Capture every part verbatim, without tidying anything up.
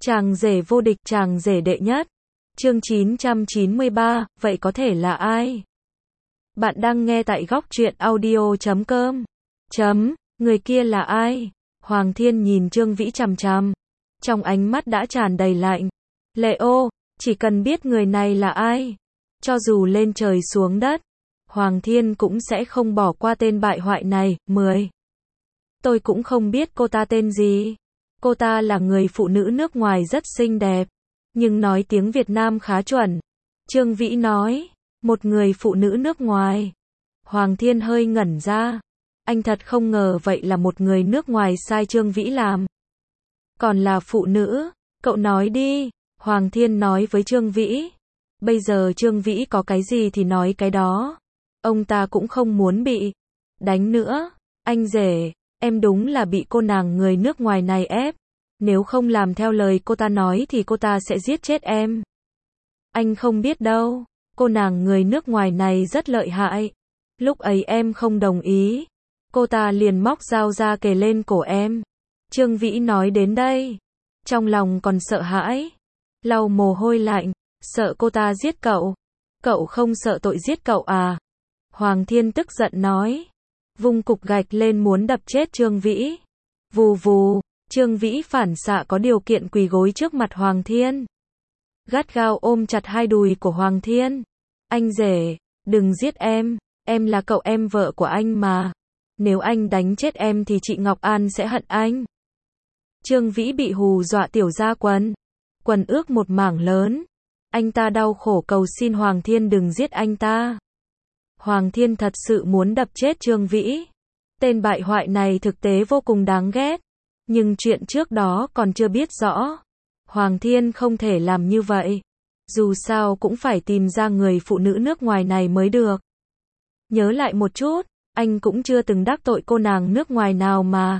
Chàng rể vô địch, chàng rể đệ nhất. Chương chín trăm chín mươi ba, vậy có thể là ai? Bạn đang nghe tại góc truyện audio chấm com. Chấm, người kia là ai? Hoàng Thiên nhìn Trương Vĩ chằm chằm. Trong ánh mắt đã tràn đầy lạnh. Lệ ô, chỉ cần biết người này là ai. Cho dù lên trời xuống đất, Hoàng Thiên cũng sẽ không bỏ qua tên bại hoại này. mười. Tôi cũng không biết cô ta tên gì. Cô ta là người phụ nữ nước ngoài rất xinh đẹp, nhưng nói tiếng Việt Nam khá chuẩn. Trương Vĩ nói, một người phụ nữ nước ngoài. Hoàng Thiên hơi ngẩn ra. Anh thật không ngờ vậy là một người nước ngoài sai Trương Vĩ làm. Còn là phụ nữ, cậu nói đi, Hoàng Thiên nói với Trương Vĩ. Bây giờ Trương Vĩ có cái gì thì nói cái đó. Ông ta cũng không muốn bị đánh nữa. Anh rể, em đúng là bị cô nàng người nước ngoài này ép. Nếu không làm theo lời cô ta nói thì cô ta sẽ giết chết em. Anh không biết đâu, cô nàng người nước ngoài này rất lợi hại. Lúc ấy em không đồng ý, cô ta liền móc dao ra kề lên cổ em. Trương Vĩ nói đến đây, trong lòng còn sợ hãi, lau mồ hôi lạnh, sợ cô ta giết cậu. Cậu không sợ tội giết cậu à? Hoàng Thiên tức giận nói, vung cục gạch lên muốn đập chết Trương Vĩ. Vù vù, Trương Vĩ phản xạ có điều kiện quỳ gối trước mặt Hoàng Thiên. Gắt gao ôm chặt hai đùi của Hoàng Thiên. Anh rể, đừng giết em, em là cậu em vợ của anh mà. Nếu anh đánh chết em thì chị Ngọc An sẽ hận anh. Trương Vĩ bị hù dọa tiểu ra quần. Quần ướt một mảng lớn. Anh ta đau khổ cầu xin Hoàng Thiên đừng giết anh ta. Hoàng Thiên thật sự muốn đập chết Trương Vĩ. Tên bại hoại này thực tế vô cùng đáng ghét. Nhưng chuyện trước đó còn chưa biết rõ. Hoàng Thiên không thể làm như vậy. Dù sao cũng phải tìm ra người phụ nữ nước ngoài này mới được. Nhớ lại một chút, anh cũng chưa từng đắc tội cô nàng nước ngoài nào mà.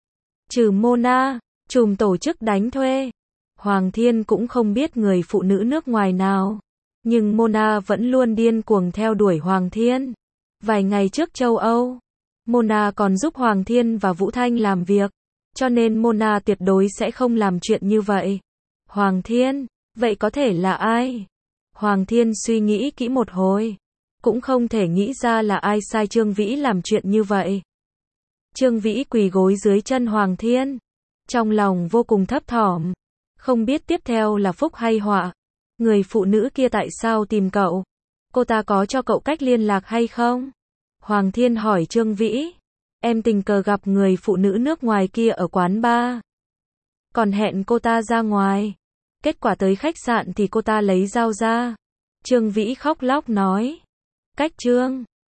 Trừ Mona, trùm tổ chức đánh thuê. Hoàng Thiên cũng không biết người phụ nữ nước ngoài nào. Nhưng Mona vẫn luôn điên cuồng theo đuổi Hoàng Thiên. Vài ngày trước châu Âu, Mona còn giúp Hoàng Thiên và Vũ Thanh làm việc. Cho nên Mona tuyệt đối sẽ không làm chuyện như vậy. Hoàng Thiên, vậy có thể là ai? Hoàng Thiên suy nghĩ kỹ một hồi. Cũng không thể nghĩ ra là ai sai Trương Vĩ làm chuyện như vậy. Trương Vĩ quỳ gối dưới chân Hoàng Thiên. Trong lòng vô cùng thấp thỏm. Không biết tiếp theo là phúc hay họa. Người phụ nữ kia tại sao tìm cậu? Cô ta có cho cậu cách liên lạc hay không? Hoàng Thiên hỏi Trương Vĩ. Em tình cờ gặp người phụ nữ nước ngoài kia ở quán bar. Còn hẹn cô ta ra ngoài. Kết quả tới khách sạn thì cô ta lấy dao ra. Trương Vĩ khóc lóc nói. Cách Trương